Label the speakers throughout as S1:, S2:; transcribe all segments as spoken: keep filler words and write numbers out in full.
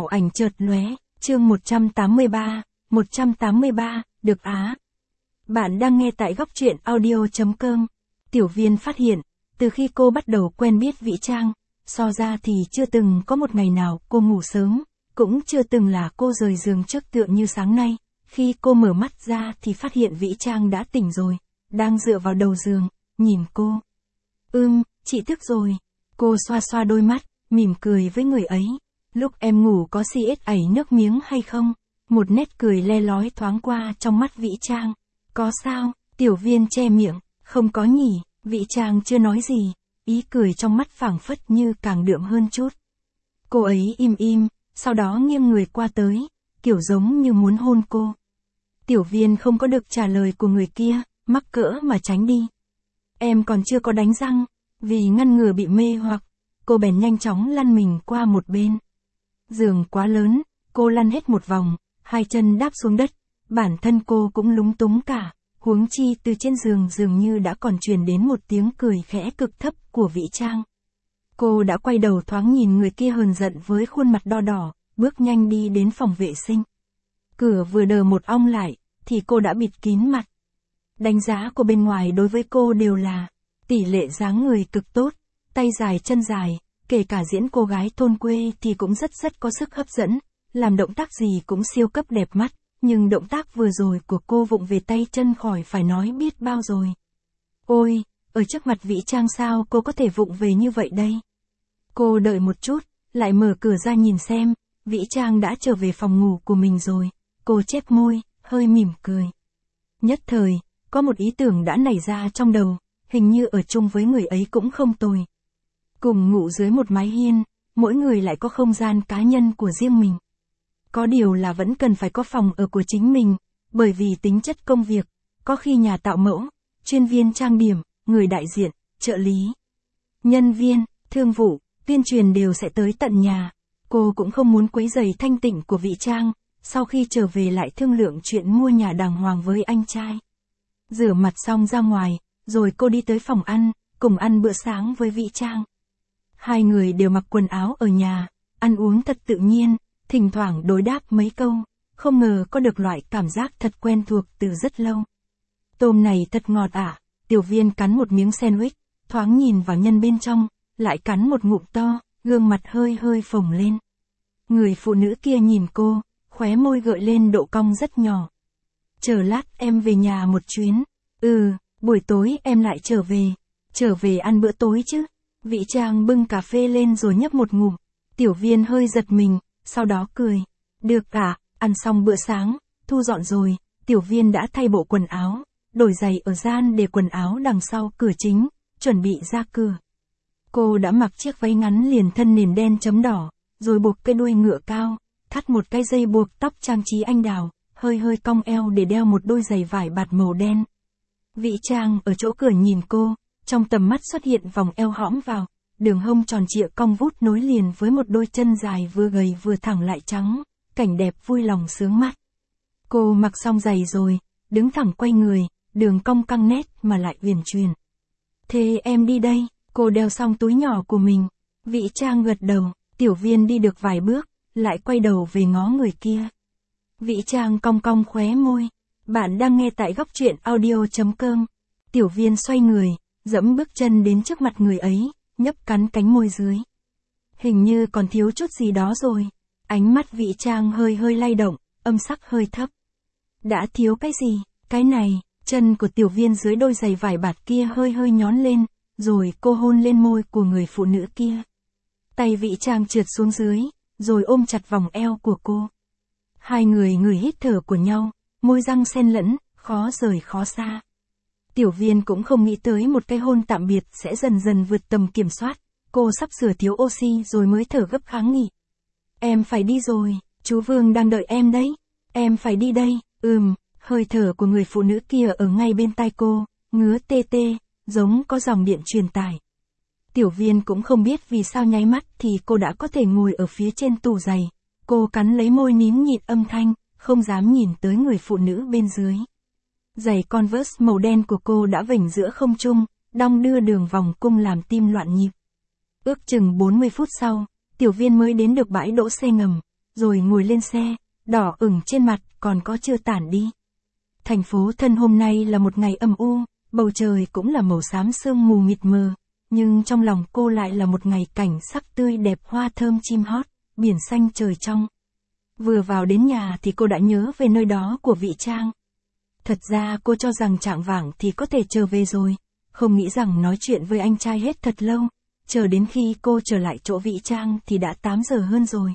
S1: ảnh chợt lóe, chương một trăm tám mươi ba, một trăm tám mươi ba, được á. Bạn đang nghe tại góc truyện audio.com. Tiểu Viên phát hiện, từ khi cô bắt đầu quen biết Vĩ Trang, so ra thì chưa từng có một ngày nào cô ngủ sớm, cũng chưa từng là cô rời giường trước tựa như sáng nay. Khi cô mở mắt ra thì phát hiện Vĩ Trang đã tỉnh rồi, đang dựa vào đầu giường, nhìn cô. Ưm, chị thức rồi. Cô xoa xoa đôi mắt, mỉm cười với người ấy. Lúc em ngủ có xi ết ảy nước miếng hay không? Một nét cười le lói thoáng qua trong mắt Vĩ Trang. Có sao? Tiểu Viên che miệng, không có nhỉ. Vĩ Trang chưa nói gì, ý cười trong mắt phảng phất như càng đượm hơn chút. Cô ấy im im, sau đó nghiêng người qua tới, kiểu giống như muốn hôn cô. Tiểu Viên không có được trả lời của người kia, mắc cỡ mà tránh đi. Em còn chưa có đánh răng, vì ngăn ngừa bị mê hoặc, cô bèn nhanh chóng lăn mình qua một bên. Giường quá lớn, cô lăn hết một vòng, hai chân đáp xuống đất, bản thân cô cũng lúng túng cả, huống chi từ trên giường dường như đã còn truyền đến một tiếng cười khẽ cực thấp của Vĩ Trang. Cô đã quay đầu thoáng nhìn người kia hờn giận với khuôn mặt đỏ đỏ, bước nhanh đi đến phòng vệ sinh. Cửa vừa đờ một ong lại, thì cô đã bịt kín mặt. Đánh giá của bên ngoài đối với cô đều là tỷ lệ dáng người cực tốt, tay dài chân dài, kể cả diễn cô gái thôn quê thì cũng rất rất có sức hấp dẫn, làm động tác gì cũng siêu cấp đẹp mắt, nhưng động tác vừa rồi của cô vụng về tay chân khỏi phải nói biết bao rồi. Ôi, ở trước mặt Vĩ Trang sao cô có thể vụng về như vậy đây? Cô đợi một chút, lại mở cửa ra nhìn xem, Vĩ Trang đã trở về phòng ngủ của mình rồi, cô chép môi, hơi mỉm cười. Nhất thời, có một ý tưởng đã nảy ra trong đầu, hình như ở chung với người ấy cũng không tồi. Cùng ngủ dưới một mái hiên, mỗi người lại có không gian cá nhân của riêng mình. Có điều là vẫn cần phải có phòng ở của chính mình, bởi vì tính chất công việc, có khi nhà tạo mẫu, chuyên viên trang điểm, người đại diện, trợ lý, nhân viên, thương vụ, tuyên truyền đều sẽ tới tận nhà. Cô cũng không muốn quấy rầy thanh tịnh của Vĩ Trang, sau khi trở về lại thương lượng chuyện mua nhà đàng hoàng với anh trai. Rửa mặt xong ra ngoài, rồi cô đi tới phòng ăn, cùng ăn bữa sáng với Vĩ Trang. Hai người đều mặc quần áo ở nhà, ăn uống thật tự nhiên, thỉnh thoảng đối đáp mấy câu, không ngờ có được loại cảm giác thật quen thuộc từ rất lâu. Tôm này thật ngọt ạ, Tiểu Viên cắn một miếng sandwich, thoáng nhìn vào nhân bên trong, lại cắn một ngụm to, gương mặt hơi hơi phồng lên. Người phụ nữ kia nhìn cô, khóe môi gợi lên độ cong rất nhỏ. Chờ lát em về nhà một chuyến. Ừ, buổi tối em lại trở về. Trở về ăn bữa tối chứ. Vĩ Trang bưng cà phê lên rồi nhấp một ngụm. Tiểu Viên hơi giật mình, sau đó cười. Được ạ, ăn xong bữa sáng, thu dọn rồi, Tiểu Viên đã thay bộ quần áo, đổi giày ở gian để quần áo đằng sau cửa chính, chuẩn bị ra cửa. Cô đã mặc chiếc váy ngắn liền thân nền đen chấm đỏ, rồi buộc cái đuôi ngựa cao, thắt một cái dây buộc tóc trang trí anh đào, hơi hơi cong eo để đeo một đôi giày vải bạt màu đen. Vĩ Trang ở chỗ cửa nhìn cô, trong tầm mắt xuất hiện vòng eo hõm vào, đường hông tròn trịa cong vút nối liền với một đôi chân dài vừa gầy vừa thẳng lại trắng, cảnh đẹp vui lòng sướng mắt. Cô mặc xong giày rồi, đứng thẳng quay người, đường cong căng nét mà lại uyển chuyển. Thế em đi đây, cô đeo xong túi nhỏ của mình. Vĩ Trang gật đầu, Tiểu Viên đi được vài bước, lại quay đầu về ngó người kia. Vĩ Trang cong cong khóe môi. Bạn đang nghe tại góc truyện audio.com. Tiểu Viên xoay người, dẫm bước chân đến trước mặt người ấy, nhấp cắn cánh môi dưới. Hình như còn thiếu chút gì đó rồi. Ánh mắt Vĩ Trang hơi hơi lay động, âm sắc hơi thấp. Đã thiếu cái gì? Cái này, chân của Tiểu Viên dưới đôi giày vải bạt kia hơi hơi nhón lên, rồi cô hôn lên môi của người phụ nữ kia. Tay Vĩ Trang trượt xuống dưới, rồi ôm chặt vòng eo của cô. Hai người ngửi hít thở của nhau, môi răng xen lẫn, khó rời khó xa. Tiểu Viên cũng không nghĩ tới một cái hôn tạm biệt sẽ dần dần vượt tầm kiểm soát, cô sắp sửa thiếu oxy rồi mới thở gấp kháng nghị. Em phải đi rồi, chú Vương đang đợi em đấy, em phải đi đây, ừm, hơi thở của người phụ nữ kia ở ngay bên tai cô, ngứa tê tê, giống có dòng điện truyền tải. Tiểu Viên cũng không biết vì sao nháy mắt thì cô đã có thể ngồi ở phía trên tủ giày, cô cắn lấy môi nín nhịn âm thanh, không dám nhìn tới người phụ nữ bên dưới. Giày Converse màu đen của cô đã vểnh giữa không trung, đong đưa đường vòng cung làm tim loạn nhịp. Ước chừng bốn mươi phút sau, Tiểu Viên mới đến được bãi đỗ xe ngầm, rồi ngồi lên xe, đỏ ửng trên mặt còn có chưa tản đi. Thành phố Thân hôm nay là một ngày âm u, bầu trời cũng là màu xám sương mù mịt mờ, nhưng trong lòng cô lại là một ngày cảnh sắc tươi đẹp, hoa thơm chim hót, biển xanh trời trong. Vừa vào đến nhà thì cô đã nhớ về nơi đó của Vĩ Trang. Thật ra cô cho rằng chạng vạng thì có thể trở về rồi, không nghĩ rằng nói chuyện với anh trai hết thật lâu, chờ đến khi cô trở lại chỗ Vĩ Trang thì đã tám giờ hơn rồi.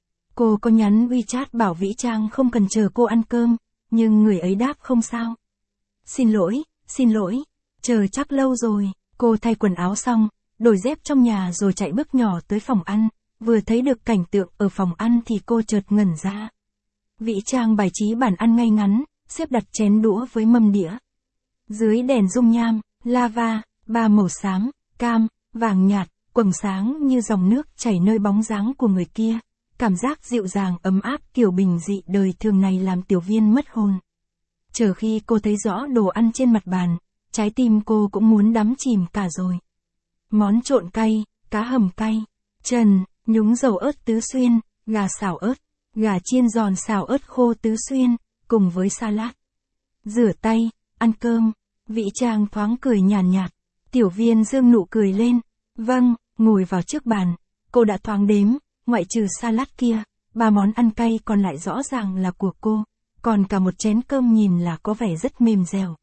S1: Cô có nhắn WeChat bảo Vĩ Trang không cần chờ cô ăn cơm, nhưng người ấy đáp không sao. Xin lỗi, xin lỗi, chờ chắc lâu rồi. Cô thay quần áo xong, đổi dép trong nhà rồi chạy bước nhỏ tới phòng ăn, vừa thấy được cảnh tượng ở phòng ăn thì cô chợt ngẩn ra. Vĩ Trang bài trí bàn ăn ngay ngắn, xếp đặt chén đũa với mâm đĩa. Dưới đèn dung nham, lava, ba màu xám, cam, vàng nhạt, quầng sáng như dòng nước chảy nơi bóng dáng của người kia. Cảm giác dịu dàng ấm áp kiểu bình dị đời thường này làm Tiểu Viên mất hồn. Chờ khi cô thấy rõ đồ ăn trên mặt bàn, trái tim cô cũng muốn đắm chìm cả rồi. Món trộn cay, cá hầm cay, trần, nhúng dầu ớt tứ xuyên, gà xào ớt, gà chiên giòn xào ớt khô tứ xuyên, cùng với salad. Rửa tay, ăn cơm, Vĩ Trang thoáng cười nhàn nhạt, nhạt. Tiểu Viên dương nụ cười lên. Vâng, ngồi vào trước bàn, cô đã thoáng đếm, ngoại trừ salad kia, ba món ăn cay còn lại rõ ràng là của cô, còn cả một chén cơm nhìn là có vẻ rất mềm dẻo.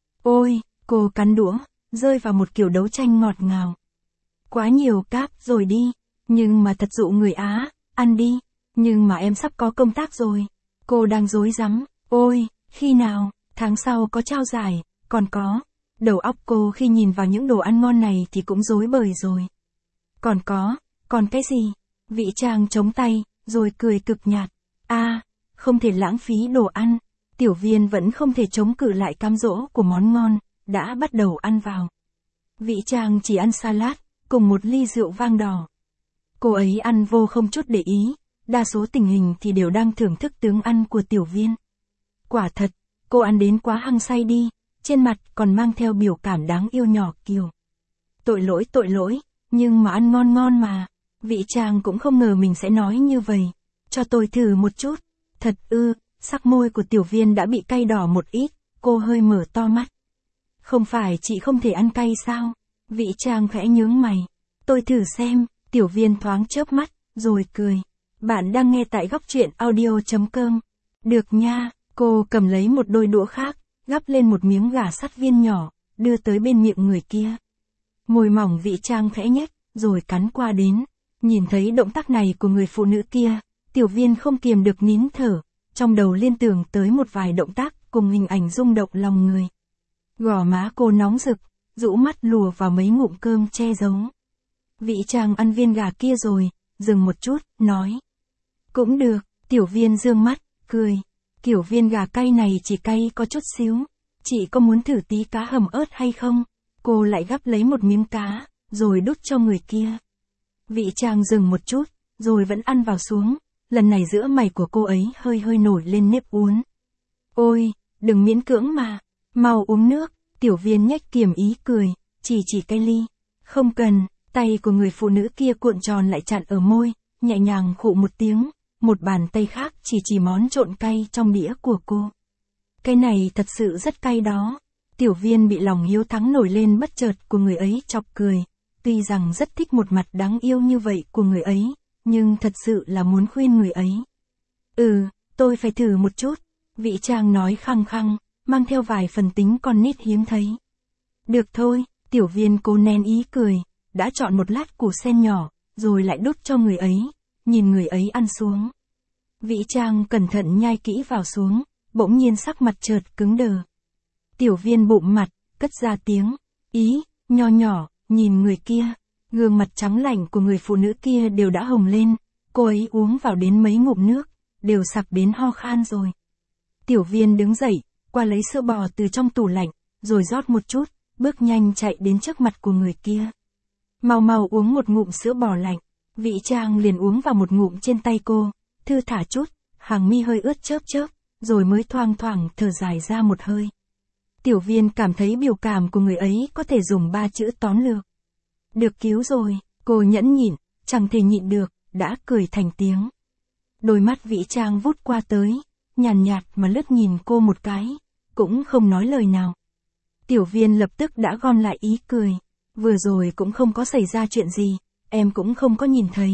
S1: Ôi, cô cắn đũa, rơi vào một kiểu đấu tranh ngọt ngào. Quá nhiều cáp rồi đi, nhưng mà thật dụ người Á, ăn đi, nhưng mà em sắp có công tác rồi. Cô đang rối rắm, ôi, khi nào, tháng sau có trao giải, còn có. Đầu óc cô khi nhìn vào những đồ ăn ngon này thì cũng rối bời rồi. Còn có, còn cái gì? Vĩ Trang chống tay, rồi cười cực nhạt. À, không thể lãng phí đồ ăn. Tiểu Viên vẫn không thể chống cự lại cám dỗ của món ngon, đã bắt đầu ăn vào. Vĩ Trang chỉ ăn salad, cùng một ly rượu vang đỏ. Cô ấy ăn vô không chút để ý, đa số tình hình thì đều đang thưởng thức tướng ăn của Tiểu Viên. Quả thật, cô ăn đến quá hăng say đi, trên mặt còn mang theo biểu cảm đáng yêu nhỏ kiều. Tội lỗi tội lỗi, nhưng mà ăn ngon ngon mà. Vĩ Trang cũng không ngờ mình sẽ nói như vậy. Cho tôi thử một chút. Thật ư, sắc môi của Tiểu Viên đã bị cay đỏ một ít, cô hơi mở to mắt. Không phải chị không thể ăn cay sao? Vĩ Trang khẽ nhướng mày. Tôi thử xem. Tiểu Viên thoáng chớp mắt, rồi cười. Bạn đang nghe tại góc truyện audio chấm com. Được nha, cô cầm lấy một đôi đũa khác, gắp lên một miếng gà sắt viên nhỏ, đưa tới bên miệng người kia. Môi mỏng Vĩ Trang khẽ nhếch, rồi cắn qua đến. Nhìn thấy động tác này của người phụ nữ kia, Tiểu Viên không kiềm được nín thở, trong đầu liên tưởng tới một vài động tác cùng hình ảnh rung động lòng người. Gò má cô nóng rực, rũ mắt lùa vào mấy ngụm cơm che giấu. Vĩ Trang ăn viên gà kia rồi, dừng một chút, nói. Cũng được, Tiểu Viên dương mắt, cười. Kiểu viên gà cay này chỉ cay có chút xíu. Chị có muốn thử tí cá hầm ớt hay không? Cô lại gắp lấy một miếng cá, rồi đút cho người kia. Vĩ Trang dừng một chút, rồi vẫn ăn vào xuống. Lần này giữa mày của cô ấy hơi hơi nổi lên nếp uốn. Ôi, đừng miễn cưỡng mà. Mau uống nước. Tiểu Viên nhếch kiềm ý cười, chỉ chỉ cái ly. Không cần. Tay của người phụ nữ kia cuộn tròn lại chặn ở môi, nhẹ nhàng khụ một tiếng. Một bàn tay khác chỉ chỉ món trộn cay trong đĩa của cô. Cái này thật sự rất cay đó. Tiểu Viên bị lòng hiếu thắng nổi lên bất chợt của người ấy chọc cười. Tuy rằng rất thích một mặt đáng yêu như vậy của người ấy, nhưng thật sự là muốn khuyên người ấy. Ừ, tôi phải thử một chút. Vĩ Trang nói khăng khăng, mang theo vài phần tính con nít hiếm thấy. Được thôi, Tiểu Viên cố nén ý cười, đã chọn một lát củ sen nhỏ, rồi lại đút cho người ấy. Nhìn người ấy ăn xuống. Vĩ Trang cẩn thận nhai kỹ vào xuống, bỗng nhiên sắc mặt chợt cứng đờ. Tiểu Viên bụm mặt, cất ra tiếng. Ý, nho nhỏ, nhìn người kia. Gương mặt trắng lạnh của người phụ nữ kia đều đã hồng lên. Cô ấy uống vào đến mấy ngụm nước, đều sặc đến ho khan rồi. Tiểu Viên đứng dậy, qua lấy sữa bò từ trong tủ lạnh, rồi rót một chút, bước nhanh chạy đến trước mặt của người kia. Mau mau uống một ngụm sữa bò lạnh. Vĩ Trang liền uống vào một ngụm trên tay cô, thư thả chút, hàng mi hơi ướt chớp chớp, rồi mới thoang thoảng thở dài ra một hơi. Tiểu Viên cảm thấy biểu cảm của người ấy có thể dùng ba chữ tóm lược. Được cứu rồi, cô nhẫn nhịn, chẳng thể nhịn được, đã cười thành tiếng. Đôi mắt Vĩ Trang vút qua tới, nhàn nhạt, nhạt mà lướt nhìn cô một cái, cũng không nói lời nào. Tiểu Viên lập tức đã gom lại ý cười. Vừa rồi cũng không có xảy ra chuyện gì, em cũng không có nhìn thấy.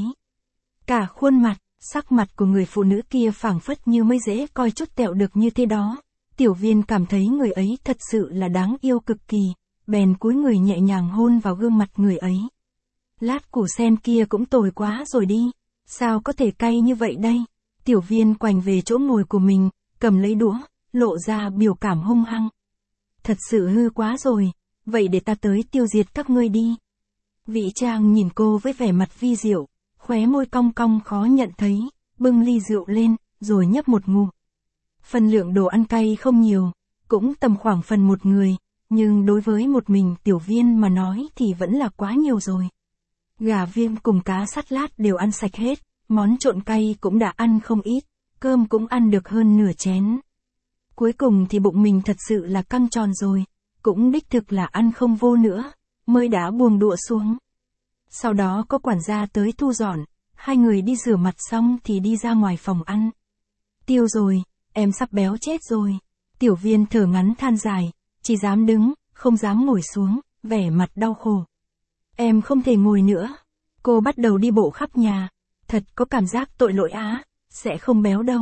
S1: Cả khuôn mặt, sắc mặt của người phụ nữ kia phảng phất như mới dễ coi chút tẹo được như thế đó. Tiểu Viên cảm thấy người ấy thật sự là đáng yêu cực kỳ, bèn cúi người nhẹ nhàng hôn vào gương mặt người ấy. Lát củ sen kia cũng tồi quá rồi đi, sao có thể cay như vậy đây? Tiểu Viên quành về chỗ ngồi của mình, cầm lấy đũa, lộ ra biểu cảm hung hăng. Thật sự hư quá rồi, vậy để ta tới tiêu diệt các ngươi đi. Vĩ Trang nhìn cô với vẻ mặt vi diệu, khóe môi cong cong khó nhận thấy, bưng ly rượu lên, rồi nhấp một ngụm. Phần lượng đồ ăn cay không nhiều, cũng tầm khoảng phần một người, nhưng đối với một mình Tiểu Viên mà nói thì vẫn là quá nhiều rồi. Gà viêm cùng cá sắt lát đều ăn sạch hết, món trộn cay cũng đã ăn không ít, cơm cũng ăn được hơn nửa chén. Cuối cùng thì bụng mình thật sự là căng tròn rồi, cũng đích thực là ăn không vô nữa, mới đã buông đũa xuống. Sau đó có quản gia tới thu dọn, hai người đi rửa mặt xong thì đi ra ngoài phòng ăn. Tiêu rồi, em sắp béo chết rồi. Tiểu Viên thở ngắn than dài, chỉ dám đứng, không dám ngồi xuống, vẻ mặt đau khổ. Em không thể ngồi nữa. Cô bắt đầu đi bộ khắp nhà. Thật có cảm giác tội lỗi á, sẽ không béo đâu.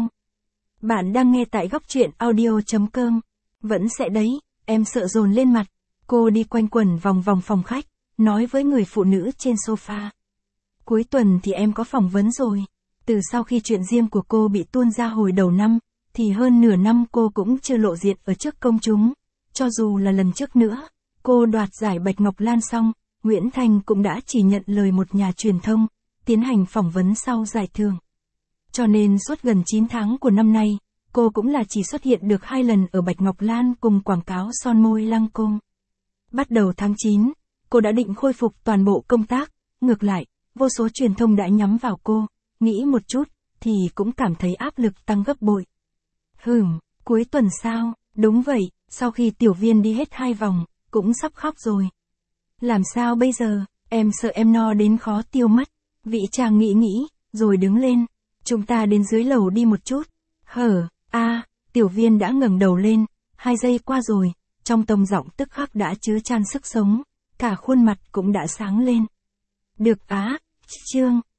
S1: Bạn đang nghe tại góc truyện audio chấm com. Vẫn sẽ đấy, em sợ dồn lên mặt. Cô đi quanh quẩn vòng vòng phòng khách, nói với người phụ nữ trên sofa. Cuối tuần thì em có phỏng vấn rồi. Từ sau khi chuyện riêng của cô bị tuôn ra hồi đầu năm, thì hơn nửa năm cô cũng chưa lộ diện ở trước công chúng. Cho dù là lần trước nữa, cô đoạt giải Bạch Ngọc Lan xong, Nguyễn Thành cũng đã chỉ nhận lời một nhà truyền thông, tiến hành phỏng vấn sau giải thưởng. Cho nên suốt gần chín tháng của năm nay, cô cũng là chỉ xuất hiện được hai lần ở Bạch Ngọc Lan cùng quảng cáo son môi Lancôme. Bắt đầu tháng chín, cô đã định khôi phục toàn bộ công tác, ngược lại, vô số truyền thông đã nhắm vào cô, nghĩ một chút, thì cũng cảm thấy áp lực tăng gấp bội. Hừm, cuối tuần sao? Đúng vậy, sau khi Tiểu Viên đi hết hai vòng, cũng sắp khóc rồi. Làm sao bây giờ, em sợ em no đến khó tiêu mất. Vĩ Trang nghĩ nghĩ, rồi đứng lên. Chúng ta đến dưới lầu đi một chút. Hở, a à, Tiểu Viên đã ngẩng đầu lên, hai giây qua rồi, trong tông giọng tức khắc đã chứa chan sức sống, cả khuôn mặt cũng đã sáng lên. Được á, Trương.